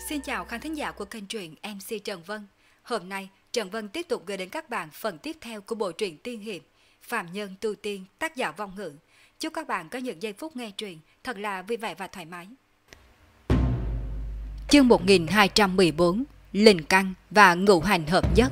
Xin chào khán thính giả của kênh truyện MC Trần Vân. Hôm nay, Trần Vân tiếp tục gửi đến các bạn phần tiếp theo của bộ truyện tiên hiệp Phạm Nhân Tu Tiên, tác giả Vong Ngữ. Chúc các bạn có những giây phút nghe truyện thật là vui vẻ và thoải mái. Chương 1214, Linh Căn và Ngũ Hành hợp nhất.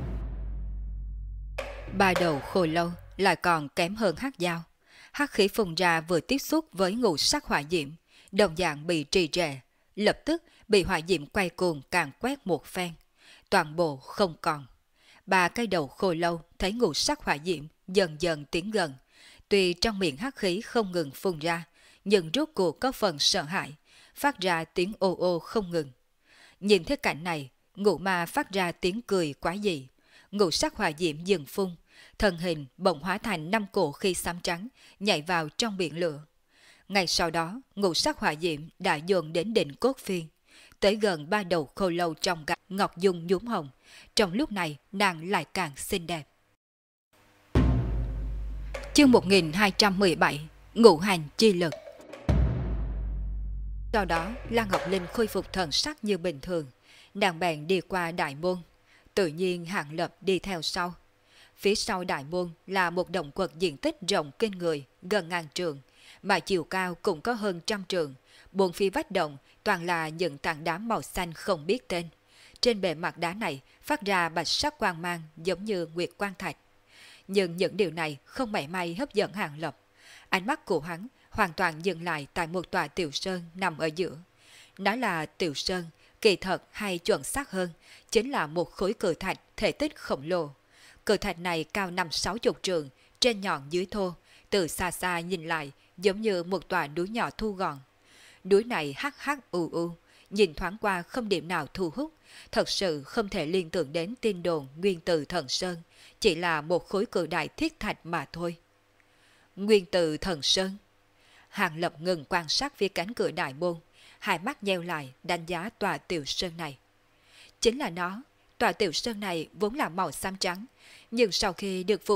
Ba đầu khôi lâu lại còn kém hơn hắc dao. Hắc khí phun ra vừa tiếp xúc với ngũ sắc hỏa diễm, đồng dạng bị trì trệ, lập tức bị hỏa diễm quay cuồng càng quét một phen, toàn bộ không còn. Ba cái đầu khôi lâu thấy ngũ sắc hỏa diễm dần dần tiến gần, tuy trong miệng hắc khí không ngừng phun ra, nhưng rốt cuộc có phần sợ hãi, phát ra tiếng ô ô không ngừng. Nhìn thấy cảnh này, Ngũ Ma phát ra tiếng cười quái dị. Ngũ sắc hỏa diễm dừng phun, thân hình bỗng hóa thành 5 cổ khi xám trắng, nhảy vào trong biển lửa. Ngay sau đó, ngũ sắc hỏa diễm đã dồn đến đỉnh cốt phiên, tới gần ba đầu khô lâu trong gạch ngọc dung nhuốm hồng. Trong lúc này, nàng lại càng xinh đẹp. Chương 1217, Ngũ Hành chi lực. Sau đó, Lan Ngọc Linh khôi phục thần sắc như bình thường, nàng bèn đi qua đại môn, tự nhiên Hạng Lập đi theo sau. Phía sau đại môn là một động quật diện tích rộng kinh người, gần ngàn trượng, mà chiều cao cũng có hơn 100 trượng. Bốn phía vách động toàn là những tảng đá màu xanh không biết tên. Trên bề mặt đá này phát ra bạch sắc quang mang giống như nguyệt quang thạch. Nhưng những điều này không mảy may hấp dẫn Hạng Lập. Ánh mắt của hắn hoàn toàn dừng lại tại một tòa tiểu sơn nằm ở giữa. Nói là tiểu sơn, kỳ thật hay chuẩn xác hơn, chính là một khối cự thạch thể tích khổng lồ. Cự thạch này cao 50-60 trượng, trên nhọn dưới thô, từ xa xa nhìn lại giống như một tòa núi nhỏ thu gọn. Núi này hắc hắc u u, nhìn thoáng qua không điểm nào thu hút, thật sự không thể liên tưởng đến tin đồn nguyên tử thần sơn, chỉ là một khối cự đại thiết thạch mà thôi. Nguyên tử thần sơn. Hạng Lập ngừng quan sát phía cánh cửa đại môn, hai mắt nheo lại đánh giá tòa tiểu sơn này. Chính là nó, tòa tiểu sơn này vốn là màu xám trắng, nhưng sau khi được phủ